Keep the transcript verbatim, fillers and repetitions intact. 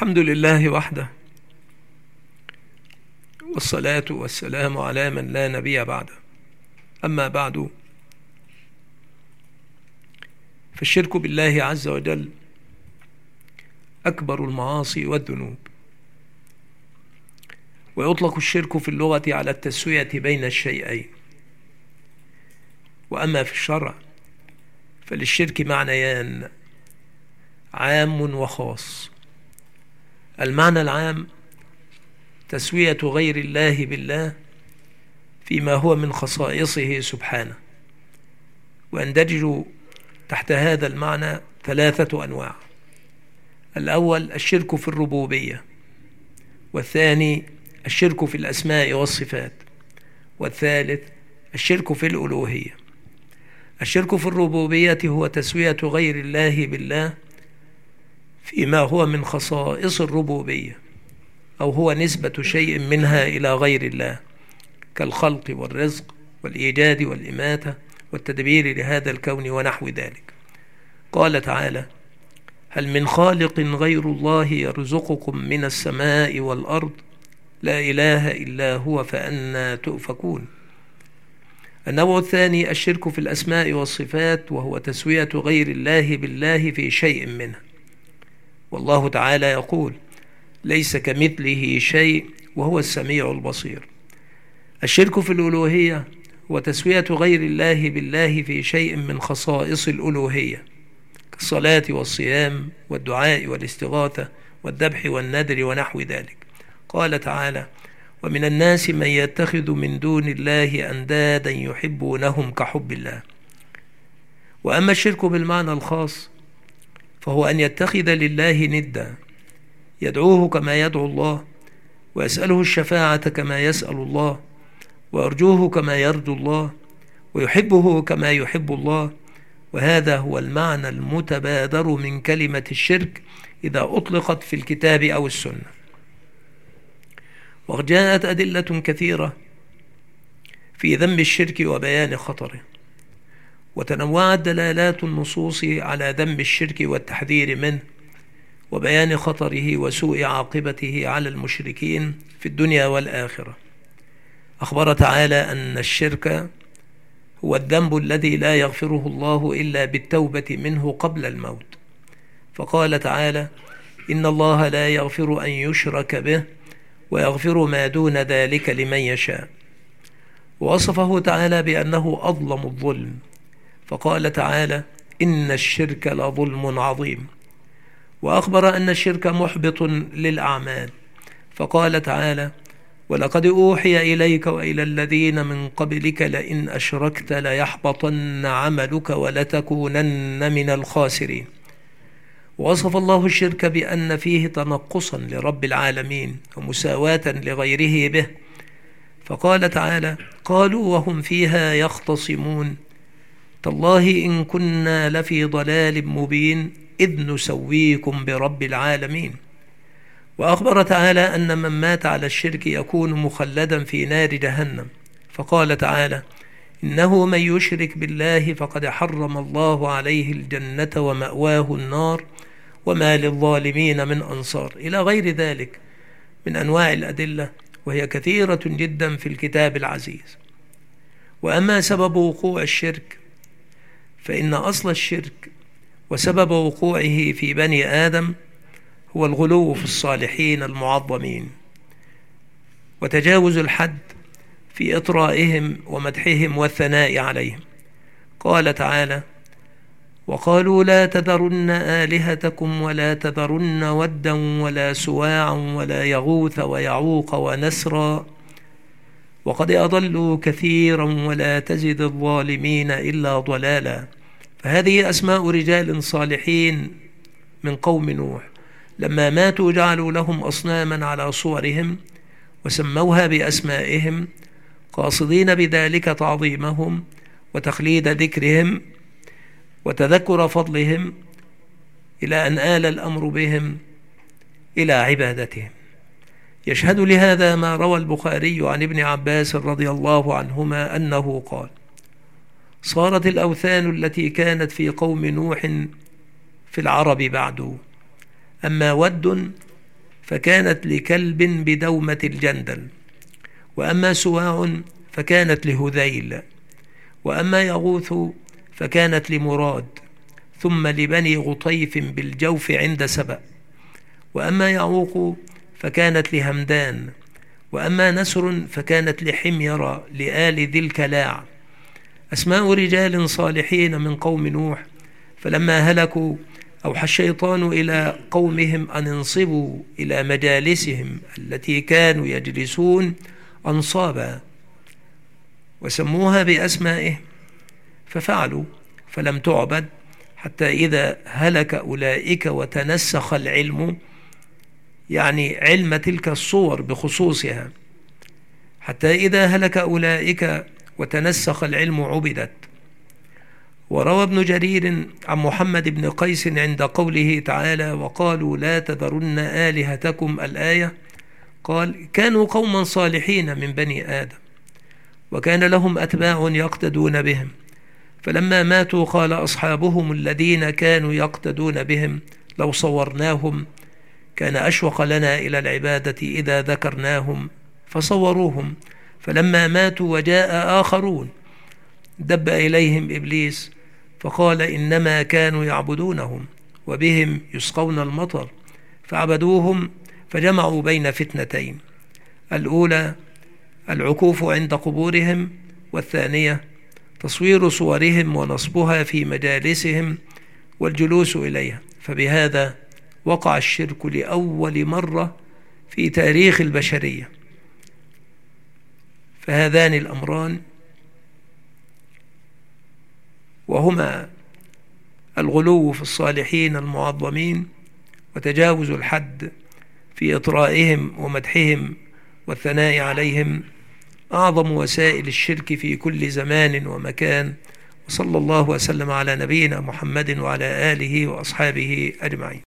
الحمد لله وحده، والصلاة والسلام على من لا نبي بعده. أما بعد، فالشرك بالله عز وجل أكبر المعاصي والذنوب، ويطلق الشرك في اللغة على التسوية بين الشيئين. وأما في الشرع فللشرك معنيان، عام وخاص. المعنى العام تسوية غير الله بالله فيما هو من خصائصه سبحانه، ويندرج تحت هذا المعنى ثلاثة أنواع: الأول الشرك في الربوبية، والثاني الشرك في الأسماء والصفات، والثالث الشرك في الألوهية. الشرك في الربوبية هو تسوية غير الله بالله فيما هو من خصائص الربوبية، أو هو نسبة شيء منها إلى غير الله، كالخلق والرزق والإيجاد والإماتة والتدبير لهذا الكون ونحو ذلك. قال تعالى: هل من خالق غير الله يرزقكم من السماء والأرض لا إله إلا هو فأنى تؤفكون. النوع الثاني الشرك في الأسماء والصفات، وهو تسوية غير الله بالله في شيء منها، والله تعالى يقول: ليس كمثله شيء وهو السميع البصير. الشرك في الألوهية هو تسوية غير الله بالله في شيء من خصائص الألوهية، كالصلاة والصيام والدعاء والاستغاثة والذبح والنذر ونحو ذلك. قال تعالى: ومن الناس من يتخذ من دون الله أندادا يحبونهم كحب الله. وأما الشرك بالمعنى الخاص فهو أن يتخذ لله ندا، يدعوه كما يدعو الله، ويسأله الشفاعة كما يسأل الله، ويرجوه كما يرجو الله، ويحبه كما يحب الله. وهذا هو المعنى المتبادر من كلمة الشرك إذا أطلقت في الكتاب أو السنة. وجاءت أدلة كثيرة في ذم الشرك وبيان خطره، وتنوعت دلالات النصوص على ذم الشرك والتحذير منه وبيان خطره وسوء عاقبته على المشركين في الدنيا والآخرة. أخبر تعالى أن الشرك هو الذنب الذي لا يغفره الله إلا بالتوبة منه قبل الموت، فقال تعالى: إن الله لا يغفر أن يشرك به ويغفر ما دون ذلك لمن يشاء. ووصفه تعالى بأنه أظلم الظلم، فقال تعالى: إن الشرك لظلم عظيم. وأخبر أن الشرك محبط للأعمال، فقال تعالى: ولقد أوحي إليك وإلى الذين من قبلك لئن أشركت ليحبطن عملك ولتكونن من الخاسرين. ووصف الله الشرك بأن فيه تنقصا لرب العالمين ومساواة لغيره به، فقال تعالى: قالوا وهم فيها يختصمون تالله إن كنا لفي ضلال مبين إذ نسويكم برب العالمين. وأخبر تعالى أن من مات على الشرك يكون مخلدا في نار جهنم، فقال تعالى: إنه من يشرك بالله فقد حرم الله عليه الجنة ومأواه النار وما للظالمين من أنصار، إلى غير ذلك من أنواع الأدلة، وهي كثيرة جدا في الكتاب العزيز. وأما سبب وقوع الشرك فإن أصل الشرك وسبب وقوعه في بني آدم هو الغلو في الصالحين المعظمين، وتجاوز الحد في إطرائهم ومدحهم والثناء عليهم. قال تعالى: وقالوا لا تذرن آلهتكم ولا تذرن ودا ولا سواعا ولا يغوث ويعوق ونسرا وقد أضلوا كثيرا ولا تزد الظالمين إلا ضلالا. فهذه أسماء رجال صالحين من قوم نوح، لما ماتوا جعلوا لهم أصناما على صورهم وسموها بأسمائهم، قاصدين بذلك تعظيمهم وتخليد ذكرهم وتذكر فضلهم، إلى أن آل الأمر بهم إلى عبادتهم. يشهد لهذا ما روى البخاري عن ابن عباس رضي الله عنهما أنه قال: صارت الأوثان التي كانت في قوم نوح في العرب بعد، أما ود فكانت لكلب بدومة الجندل، وأما سواع فكانت لهذيل، وأما يغوث فكانت لمراد، ثم لبني غطيف بالجوف عند سبأ، وأما يعوق فكانت لهمدان، وأما نسر فكانت لحمير لآل ذي الكلاع، أسماء رجال صالحين من قوم نوح. فلما هلكوا أوحى الشيطان إلى قومهم أن انصبوا إلى مجالسهم التي كانوا يجلسون أنصابا، وسموها بأسمائهم، ففعلوا، فلم تعبد حتى إذا هلك أولئك وتنسخ العلم، يعني علم تلك الصور بخصوصها، حتى إذا هلك أولئك وتنسخ العلم عبدت. وروى ابن جرير عن محمد بن قيس عند قوله تعالى: وقالوا لا تذرن آلهتكم الآية، قال: كانوا قوما صالحين من بني آدم، وكان لهم أتباع يقتدون بهم، فلما ماتوا قال أصحابهم الذين كانوا يقتدون بهم: لو صورناهم كان أشوق لنا إلى العبادة إذا ذكرناهم، فصوروهم، فلما ماتوا وجاء آخرون دب إليهم إبليس فقال: إنما كانوا يعبدونهم وبهم يسقون المطر، فعبدوهم، فجمعوا بين فتنتين: الأولى العكوف عند قبورهم، والثانية تصوير صورهم ونصبها في مجالسهم والجلوس إليها. فبهذا وقع الشرك لأول مرة في تاريخ البشرية. فهذان الأمران وهما الغلو في الصالحين المعظمين وتجاوز الحد في إطرائهم ومدحهم والثناء عليهم أعظم وسائل الشرك في كل زمان ومكان. وصلى الله وسلم على نبينا محمد وعلى آله وأصحابه أجمعين.